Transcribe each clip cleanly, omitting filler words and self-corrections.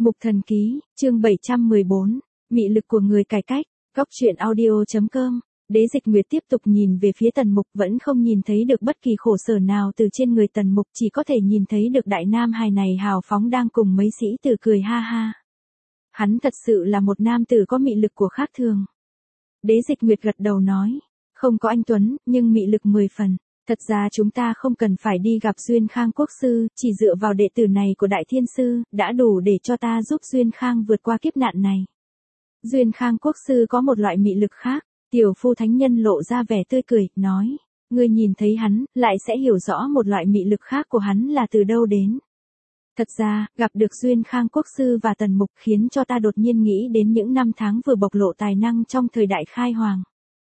Mục Thần Ký, chương 714, Mị lực của người cải cách, góc truyện audio.com. Đế Dịch Nguyệt tiếp tục nhìn về phía Tần Mục, vẫn không nhìn thấy được bất kỳ khổ sở nào từ trên người Tần Mục, chỉ có thể nhìn thấy được đại nam hài này hào phóng đang cùng mấy sĩ tử cười ha ha. Hắn thật sự là một nam tử có mị lực của khác thường. Đế Dịch Nguyệt gật đầu nói, không có anh Tuấn, nhưng mị lực 10 phần. Thật ra chúng ta không cần phải đi gặp Duyên Khang Quốc Sư, chỉ dựa vào đệ tử này của Đại Thiên Sư, đã đủ để cho ta giúp Duyên Khang vượt qua kiếp nạn này. Duyên Khang Quốc Sư có một loại mị lực khác, Tiểu Phu Thánh Nhân lộ ra vẻ tươi cười, nói, ngươi nhìn thấy hắn, lại sẽ hiểu rõ một loại mị lực khác của hắn là từ đâu đến. Thật ra, gặp được Duyên Khang Quốc Sư và Tần Mục khiến cho ta đột nhiên nghĩ đến những năm tháng vừa bộc lộ tài năng trong thời đại Khai Hoàng.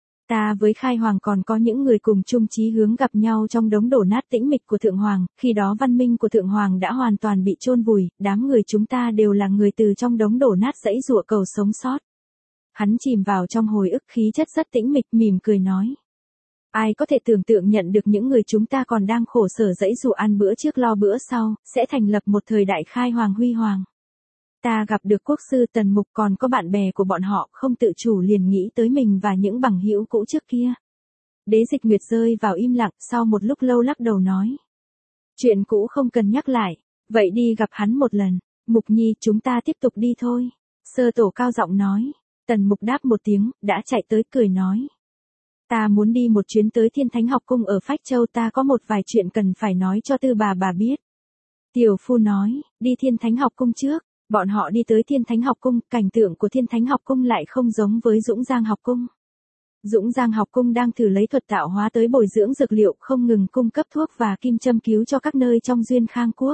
Ta với Khai Hoàng còn có những người cùng chung chí hướng gặp nhau trong đống đổ nát tĩnh mịch của Thượng Hoàng, khi đó văn minh của Thượng Hoàng đã hoàn toàn bị chôn vùi, đám người chúng ta đều là người từ trong đống đổ nát giãy giụa cầu sống sót. Hắn chìm vào trong hồi ức, khí chất rất tĩnh mịch, mỉm cười nói. Ai có thể tưởng tượng nhận được những người chúng ta còn đang khổ sở giãy giụa ăn bữa trước lo bữa sau, sẽ thành lập một thời đại Khai Hoàng huy hoàng. Ta gặp được Quốc Sư Tần Mục, còn có bạn bè của bọn họ, không tự chủ liền nghĩ tới mình và những bằng hữu cũ trước kia. Đế Dịch Nguyệt rơi vào im lặng, sau một lúc lâu lắc đầu nói. Chuyện cũ không cần nhắc lại, vậy đi gặp hắn một lần. Mục Nhi, chúng ta tiếp tục đi thôi. Sơ Tổ cao giọng nói. Tần Mục đáp một tiếng, đã chạy tới cười nói. Ta muốn đi một chuyến tới Thiên Thánh Học Cung ở Phách Châu, ta có một vài chuyện cần phải nói cho Tư bà biết. Tiểu Phu nói, đi Thiên Thánh Học Cung trước. Bọn họ đi tới Thiên Thánh Học Cung, cảnh tượng của Thiên Thánh Học Cung lại không giống với Dũng Giang Học Cung. Dũng Giang Học Cung đang thử lấy thuật tạo hóa tới bồi dưỡng dược liệu, không ngừng cung cấp thuốc và kim châm cứu cho các nơi trong Duyên Khang Quốc.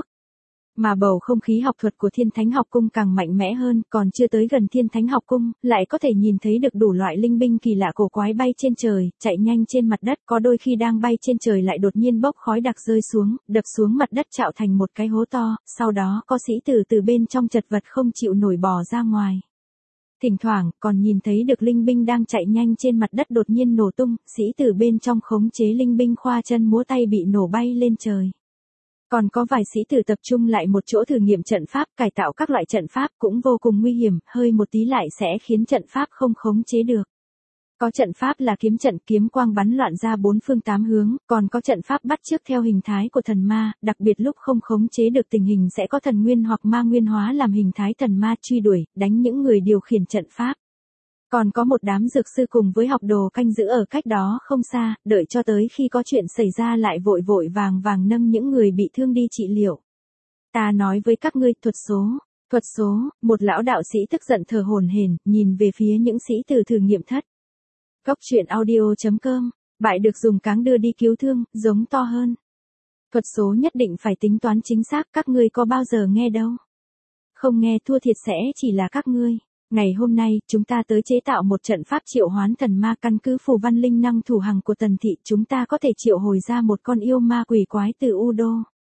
Mà bầu không khí học thuật của Thiên Thánh Học Cung càng mạnh mẽ hơn, còn chưa tới gần Thiên Thánh Học Cung, lại có thể nhìn thấy được đủ loại linh binh kỳ lạ cổ quái bay trên trời, chạy nhanh trên mặt đất, có đôi khi đang bay trên trời lại đột nhiên bốc khói đặc rơi xuống, đập xuống mặt đất tạo thành một cái hố to, sau đó có sĩ tử từ bên trong chật vật không chịu nổi bò ra ngoài. Thỉnh thoảng, còn nhìn thấy được linh binh đang chạy nhanh trên mặt đất đột nhiên nổ tung, sĩ tử bên trong khống chế linh binh khoa chân múa tay bị nổ bay lên trời. Còn có vài sĩ tử tập trung lại một chỗ thử nghiệm trận pháp, cải tạo các loại trận pháp cũng vô cùng nguy hiểm, hơi một tí lại sẽ khiến trận pháp không khống chế được. Có trận pháp là kiếm trận, kiếm quang bắn loạn ra bốn phương tám hướng, còn có trận pháp bắt chước theo hình thái của thần ma, đặc biệt lúc không khống chế được tình hình sẽ có thần nguyên hoặc ma nguyên hóa làm hình thái thần ma truy đuổi, đánh những người điều khiển trận pháp. Còn có một đám dược sư cùng với học đồ canh giữ ở cách đó không xa, đợi cho tới khi có chuyện xảy ra lại vội vội vàng vàng nâng những người bị thương đi trị liệu. Ta nói với các ngươi, thuật số, một lão đạo sĩ tức giận thở hổn hển, nhìn về phía những sĩ tử thử nghiệm thất. Góc truyện audio.com, bại được dùng cáng đưa đi cứu thương, giống to hơn. Thuật số nhất định phải tính toán chính xác, các ngươi có bao giờ nghe đâu. Không nghe thua thiệt sẽ chỉ là các ngươi. Ngày hôm nay, chúng ta tới chế tạo một trận pháp triệu hoán thần ma, căn cứ phù văn linh năng thủ hằng của Tần thị, chúng ta có thể triệu hồi ra một con yêu ma quỷ quái từ U Đô.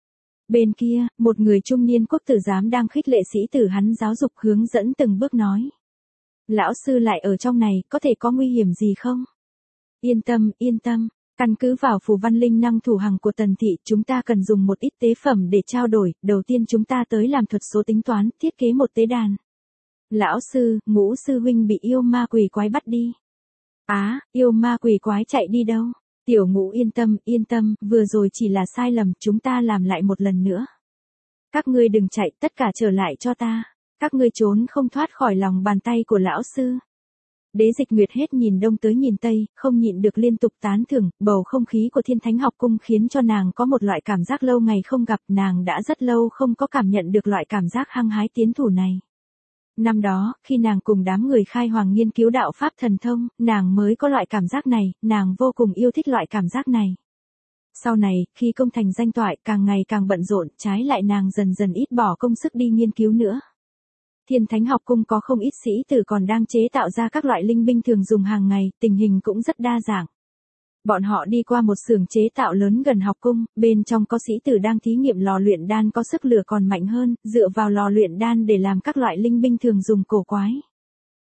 Bên kia, một người trung niên quốc tử giám đang khích lệ sĩ tử hắn giáo dục hướng dẫn từng bước nói. Lão sư lại ở trong này, có thể có nguy hiểm gì không? Yên tâm, căn cứ vào phù văn linh năng thủ hằng của Tần thị, chúng ta cần dùng một ít tế phẩm để trao đổi, đầu tiên chúng ta tới làm thuật số tính toán, thiết kế một tế đàn. Lão sư, Ngũ sư huynh bị yêu ma quỷ quái bắt đi. Á, yêu ma quỷ quái chạy đi đâu? Tiểu Ngũ yên tâm, vừa rồi chỉ là sai lầm, chúng ta làm lại một lần nữa. Các ngươi đừng chạy, tất cả trở lại cho ta. Các ngươi trốn không thoát khỏi lòng bàn tay của lão sư. Đế Dịch Nguyệt hết nhìn đông tới nhìn tây, không nhịn được liên tục tán thưởng, bầu không khí của Thiên Thánh Học Cung khiến cho nàng có một loại cảm giác lâu ngày không gặp, nàng đã rất lâu không có cảm nhận được loại cảm giác hăng hái tiến thủ này. Năm đó, khi nàng cùng đám người Khai Hoàng nghiên cứu đạo pháp thần thông, nàng mới có loại cảm giác này, nàng vô cùng yêu thích loại cảm giác này. Sau này, khi công thành danh toại, càng ngày càng bận rộn, trái lại nàng dần dần ít bỏ công sức đi nghiên cứu nữa. Thiên Thánh Học Cung có không ít sĩ tử còn đang chế tạo ra các loại linh binh thường dùng hàng ngày, tình hình cũng rất đa dạng. Bọn họ đi qua một xưởng chế tạo lớn gần học cung, bên trong có sĩ tử đang thí nghiệm lò luyện đan có sức lửa còn mạnh hơn, dựa vào lò luyện đan để làm các loại linh binh thường dùng cổ quái.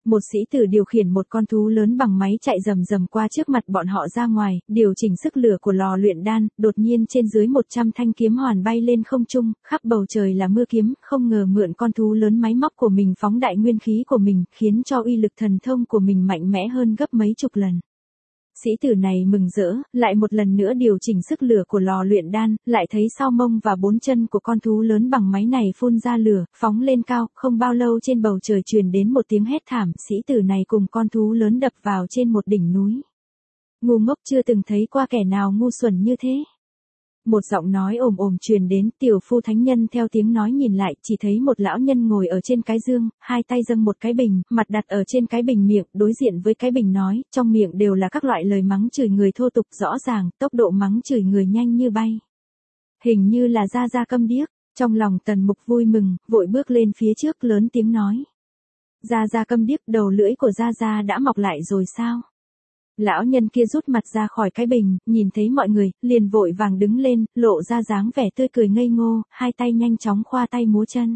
Một sĩ tử điều khiển một con thú lớn bằng máy chạy rầm rầm qua trước mặt bọn họ ra ngoài, điều chỉnh sức lửa của lò luyện đan, đột nhiên trên dưới 100 thanh kiếm hoàn bay lên không trung, khắp bầu trời là mưa kiếm, không ngờ mượn con thú lớn máy móc của mình phóng đại nguyên khí của mình, khiến cho uy lực thần thông của mình mạnh mẽ hơn gấp mấy chục lần. Sĩ tử này mừng rỡ, lại một lần nữa điều chỉnh sức lửa của lò luyện đan, lại thấy sau mông và bốn chân của con thú lớn bằng máy này phun ra lửa, phóng lên cao, không bao lâu trên bầu trời truyền đến một tiếng hét thảm, sĩ tử này cùng con thú lớn đập vào trên một đỉnh núi. Ngu ngốc, chưa từng thấy qua kẻ nào ngu xuẩn như thế. Một giọng nói ồm ồm truyền đến, tiểu phu thánh nhân theo tiếng nói nhìn lại, chỉ thấy một lão nhân ngồi ở trên cái dương, hai tay dâng một cái bình, mặt đặt ở trên cái bình, miệng đối diện với cái bình nói, trong miệng đều là các loại lời mắng chửi người thô tục, rõ ràng, tốc độ mắng chửi người nhanh như bay. Hình như là Gia Gia câm điếc, trong lòng Tần Mục vui mừng, vội bước lên phía trước lớn tiếng nói. Gia Gia câm điếc, đầu lưỡi của Gia Gia đã mọc lại rồi sao? Lão nhân kia rút mặt ra khỏi cái bình, nhìn thấy mọi người, liền vội vàng đứng lên, lộ ra dáng vẻ tươi cười ngây ngô, hai tay nhanh chóng khoa tay múa chân.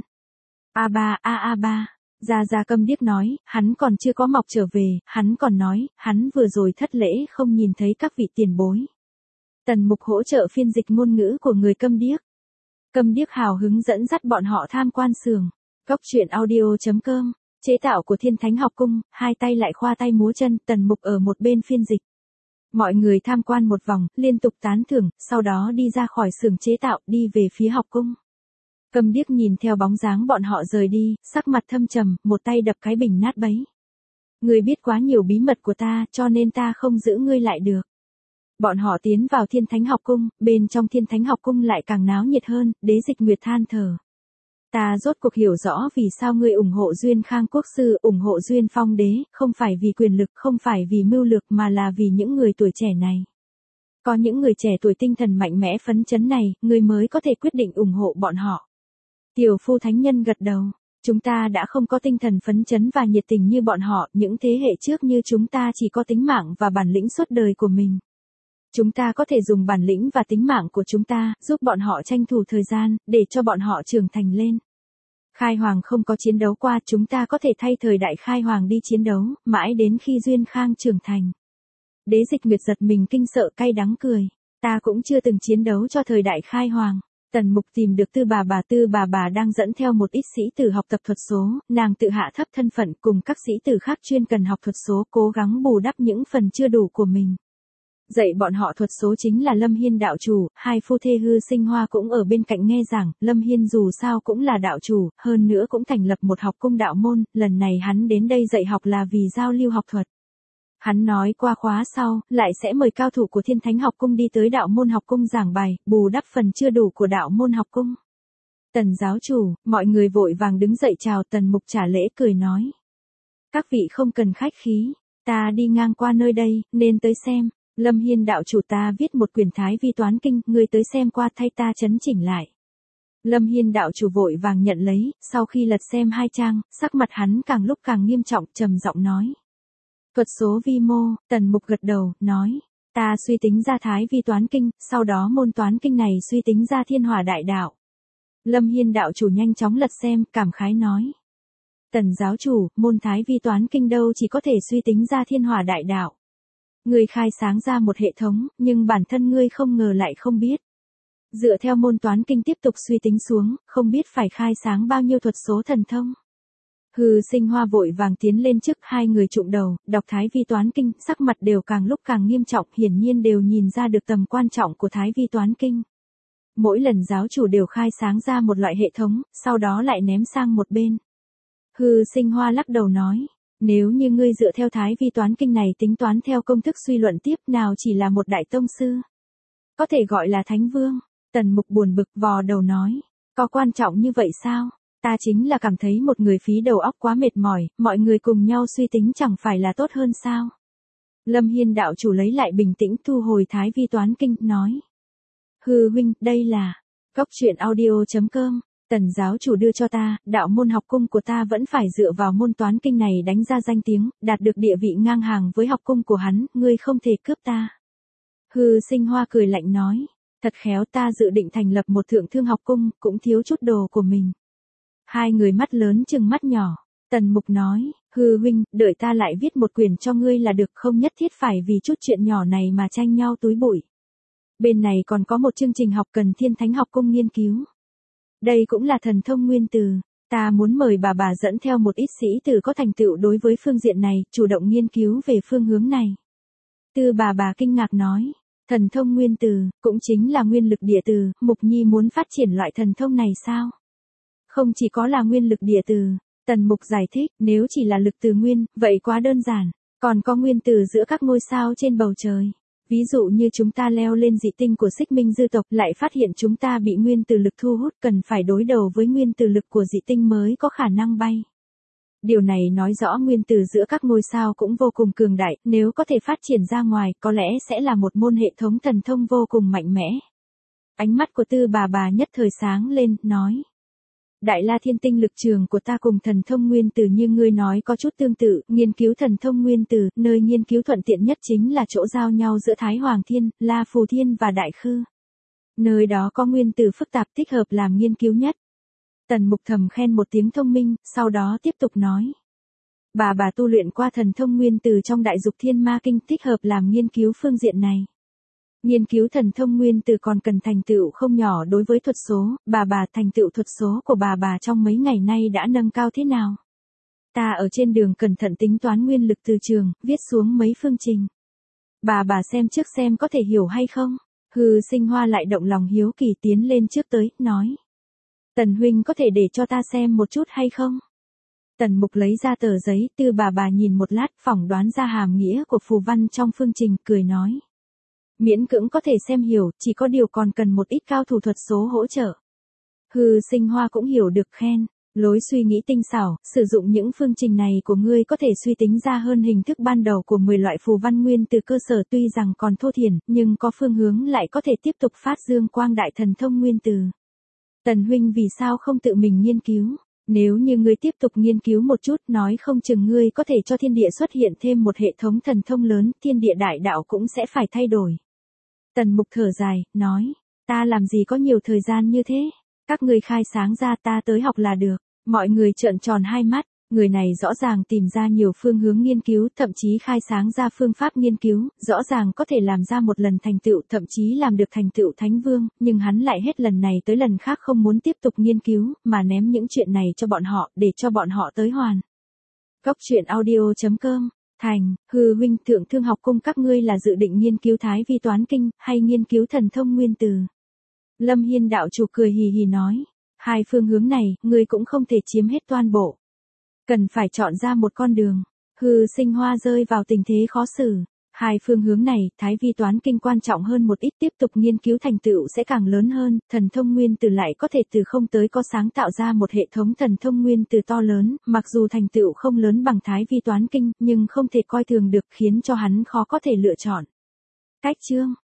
A ba, Gia Gia câm điếc nói, hắn còn chưa có mọc trở về, hắn còn nói, hắn vừa rồi thất lễ không nhìn thấy các vị tiền bối. Tần Mục hỗ trợ phiên dịch ngôn ngữ của người câm điếc. Câm điếc hào hứng dẫn dắt bọn họ tham quan xưởng. Cốc truyện audio.com Chế tạo của Thiên Thánh Học Cung, hai tay lại khoa tay múa chân, Tần Mục ở một bên phiên dịch. Mọi người tham quan một vòng, liên tục tán thưởng, sau đó đi ra khỏi xưởng chế tạo, đi về phía học cung. Câm điếc nhìn theo bóng dáng bọn họ rời đi, sắc mặt thâm trầm, một tay đập cái bình nát bấy. Ngươi biết quá nhiều bí mật của ta, cho nên ta không giữ ngươi lại được. Bọn họ tiến vào Thiên Thánh Học Cung, bên trong Thiên Thánh Học Cung lại càng náo nhiệt hơn, Đế Dịch Nguyệt than thở. Ta rốt cuộc hiểu rõ vì sao ngươi ủng hộ Duyên Khang Quốc sư, ủng hộ Duyên Phong đế, không phải vì quyền lực, không phải vì mưu lược mà là vì những người tuổi trẻ này. Có những người trẻ tuổi tinh thần mạnh mẽ phấn chấn này, ngươi mới có thể quyết định ủng hộ bọn họ. Tiểu phu thánh nhân gật đầu. Chúng ta đã không có tinh thần phấn chấn và nhiệt tình như bọn họ, những thế hệ trước như chúng ta chỉ có tính mạng và bản lĩnh suốt đời của mình. Chúng ta có thể dùng bản lĩnh và tính mạng của chúng ta, giúp bọn họ tranh thủ thời gian, để cho bọn họ trưởng thành lên. Khai Hoàng không có chiến đấu qua, chúng ta có thể thay thời đại Khai Hoàng đi chiến đấu, mãi đến khi Duyên Khang trưởng thành. Đế Dịch Nguyệt giật mình kinh sợ cay đắng cười. Ta cũng chưa từng chiến đấu cho thời đại Khai Hoàng. Tần Mục tìm được Tư bà bà đang dẫn theo một ít sĩ tử học tập thuật số, nàng tự hạ thấp thân phận cùng các sĩ tử khác chuyên cần học thuật số, cố gắng bù đắp những phần chưa đủ của mình. Dạy bọn họ thuật số chính là Lâm Hiên đạo chủ, hai phu thê Hư Sinh Hoa cũng ở bên cạnh nghe giảng, Lâm Hiên dù sao cũng là đạo chủ, hơn nữa cũng thành lập một học cung đạo môn, lần này hắn đến đây dạy học là vì giao lưu học thuật. Hắn nói qua khóa sau, lại sẽ mời cao thủ của Thiên Thánh Học Cung đi tới đạo môn học cung giảng bài, bù đắp phần chưa đủ của đạo môn học cung. Tần giáo chủ, mọi người vội vàng đứng dậy chào. Tần Mục trả lễ cười nói. Các vị không cần khách khí, ta đi ngang qua nơi đây, nên tới xem. Lâm Hiên đạo chủ, ta viết một quyển Thái Vi Toán Kinh, ngươi tới xem qua thay ta chấn chỉnh lại. Lâm Hiên đạo chủ vội vàng nhận lấy, sau khi lật xem hai trang, sắc mặt hắn càng lúc càng nghiêm trọng, trầm giọng nói. Thuật số vi mô. Tần Mục gật đầu, nói. Ta suy tính ra Thái Vi Toán Kinh, sau đó môn toán kinh này suy tính ra Thiên Hỏa Đại Đạo. Lâm Hiên đạo chủ nhanh chóng lật xem, cảm khái nói. Tần giáo chủ, môn Thái Vi Toán Kinh đâu chỉ có thể suy tính ra Thiên Hỏa Đại Đạo. Ngươi khai sáng ra một hệ thống, nhưng bản thân ngươi không ngờ lại không biết. Dựa theo môn toán kinh tiếp tục suy tính xuống, không biết phải khai sáng bao nhiêu thuật số thần thông. Hư Sinh Hoa vội vàng tiến lên trước, hai người chụm đầu, đọc Thái Vi Toán Kinh, sắc mặt đều càng lúc càng nghiêm trọng, hiển nhiên đều nhìn ra được tầm quan trọng của Thái Vi Toán Kinh. Mỗi lần giáo chủ đều khai sáng ra một loại hệ thống, sau đó lại ném sang một bên. Hư Sinh Hoa lắc đầu nói. Nếu như ngươi dựa theo Thái Vi Toán Kinh này tính toán theo công thức suy luận tiếp, nào chỉ là một đại tông sư. Có thể gọi là Thánh Vương. Tần Mục buồn bực vò đầu nói. Có quan trọng như vậy sao? Ta chính là cảm thấy một người phí đầu óc quá mệt mỏi, mọi người cùng nhau suy tính chẳng phải là tốt hơn sao? Lâm Hiên đạo chủ lấy lại bình tĩnh, thu hồi Thái Vi Toán Kinh, nói. Hư huynh, đây là Cốc truyện audio.com. Tần giáo chủ đưa cho ta, đạo môn học cung của ta vẫn phải dựa vào môn toán kinh này đánh ra danh tiếng, đạt được địa vị ngang hàng với học cung của hắn, ngươi không thể cướp ta. Hư Sinh Hoa cười lạnh nói, thật khéo, ta dự định thành lập một thượng thương học cung, cũng thiếu chút đồ của mình. Hai người mắt lớn chừng mắt nhỏ. Tần Mục nói, hư huynh, đợi ta lại viết một quyển cho ngươi là được, không nhất thiết phải vì chút chuyện nhỏ này mà tranh nhau túi bụi. Bên này còn có một chương trình học cần Thiên Thánh học cung nghiên cứu. Đây cũng là thần thông nguyên từ, ta muốn mời bà dẫn theo một ít sĩ tử có thành tựu đối với phương diện này, chủ động nghiên cứu về phương hướng này. Tư bà kinh ngạc nói, thần thông nguyên từ, cũng chính là nguyên lực địa từ, Mục Nhi muốn phát triển loại thần thông này sao? Không chỉ có là nguyên lực địa từ, Tần Mục giải thích, nếu chỉ là lực từ nguyên, vậy quá đơn giản, còn có nguyên từ giữa các ngôi sao trên bầu trời. Ví dụ như chúng ta leo lên dị tinh của Xích Minh dư tộc lại phát hiện chúng ta bị nguyên từ lực thu hút, cần phải đối đầu với nguyên từ lực của dị tinh mới có khả năng bay. Điều này nói rõ nguyên từ giữa các ngôi sao cũng vô cùng cường đại, nếu có thể phát triển ra ngoài, có lẽ sẽ là một môn hệ thống thần thông vô cùng mạnh mẽ. Ánh mắt của Tư bà nhất thời sáng lên, nói. Đại La Thiên Tinh lực trường của ta cùng thần thông nguyên từ như ngươi nói có chút tương tự, nghiên cứu thần thông nguyên từ, nơi nghiên cứu thuận tiện nhất chính là chỗ giao nhau giữa Thái Hoàng Thiên, La Phù Thiên và Đại Khư. Nơi đó có nguyên từ phức tạp thích hợp làm nghiên cứu nhất. Tần Mục thầm khen một tiếng thông minh, sau đó tiếp tục nói. Bà tu luyện qua thần thông nguyên từ trong Đại Dục Thiên Ma Kinh, thích hợp làm nghiên cứu phương diện này. Nghiên cứu thần thông nguyên từ còn cần thành tựu không nhỏ đối với thuật số, bà thành tựu thuật số của bà trong mấy ngày nay đã nâng cao thế nào? Ta ở trên đường cẩn thận tính toán nguyên lực từ trường, viết xuống mấy phương trình. Bà xem trước xem có thể hiểu hay không? Hư Sinh Hoa lại động lòng hiếu kỳ tiến lên trước tới, nói. Tần huynh có thể để cho ta xem một chút hay không? Tần Mục lấy ra tờ giấy, Tư bà nhìn một lát, phỏng đoán ra hàm nghĩa của phù văn trong phương trình, cười nói. Miễn cưỡng có thể xem hiểu, chỉ có điều còn cần một ít cao thủ thuật số hỗ trợ. Hư Sinh Hoa cũng hiểu được, khen, lối suy nghĩ tinh xảo, sử dụng những phương trình này của ngươi có thể suy tính ra hơn hình thức ban đầu của 10 loại phù văn nguyên từ cơ sở, tuy rằng còn thô thiển, nhưng có phương hướng lại có thể tiếp tục phát dương quang đại thần thông nguyên từ. Tần huynh vì sao không tự mình nghiên cứu? Nếu như ngươi tiếp tục nghiên cứu một chút, nói không chừng ngươi có thể cho thiên địa xuất hiện thêm một hệ thống thần thông lớn, thiên địa đại đạo cũng sẽ phải thay đổi. Tần Mục thở dài, nói, ta làm gì có nhiều thời gian như thế, các ngươi khai sáng ra ta tới học là được. Mọi người trợn tròn hai mắt, người này rõ ràng tìm ra nhiều phương hướng nghiên cứu, thậm chí khai sáng ra phương pháp nghiên cứu, rõ ràng có thể làm ra một lần thành tựu, thậm chí làm được thành tựu Thánh Vương, nhưng hắn lại hết lần này tới lần khác không muốn tiếp tục nghiên cứu, mà ném những chuyện này cho bọn họ, để cho bọn họ tới hoàn. Góc.audio.com Thành, hư huynh, Thượng Thương học cung các ngươi là dự định nghiên cứu Thái Vi toán kinh, hay nghiên cứu thần thông nguyên từ? Lâm Hiên đạo chủ cười hì hì nói, hai phương hướng này, ngươi cũng không thể chiếm hết toàn bộ. Cần phải chọn ra một con đường. Hư Sinh Hoa rơi vào tình thế khó xử. Hai phương hướng này, Thái Vi toán kinh quan trọng hơn một ít, tiếp tục nghiên cứu thành tựu sẽ càng lớn hơn, thần thông nguyên từ lại có thể từ không tới có sáng tạo ra một hệ thống thần thông nguyên từ to lớn, mặc dù thành tựu không lớn bằng Thái Vi toán kinh, nhưng không thể coi thường được, khiến cho hắn khó có thể lựa chọn. Cách chương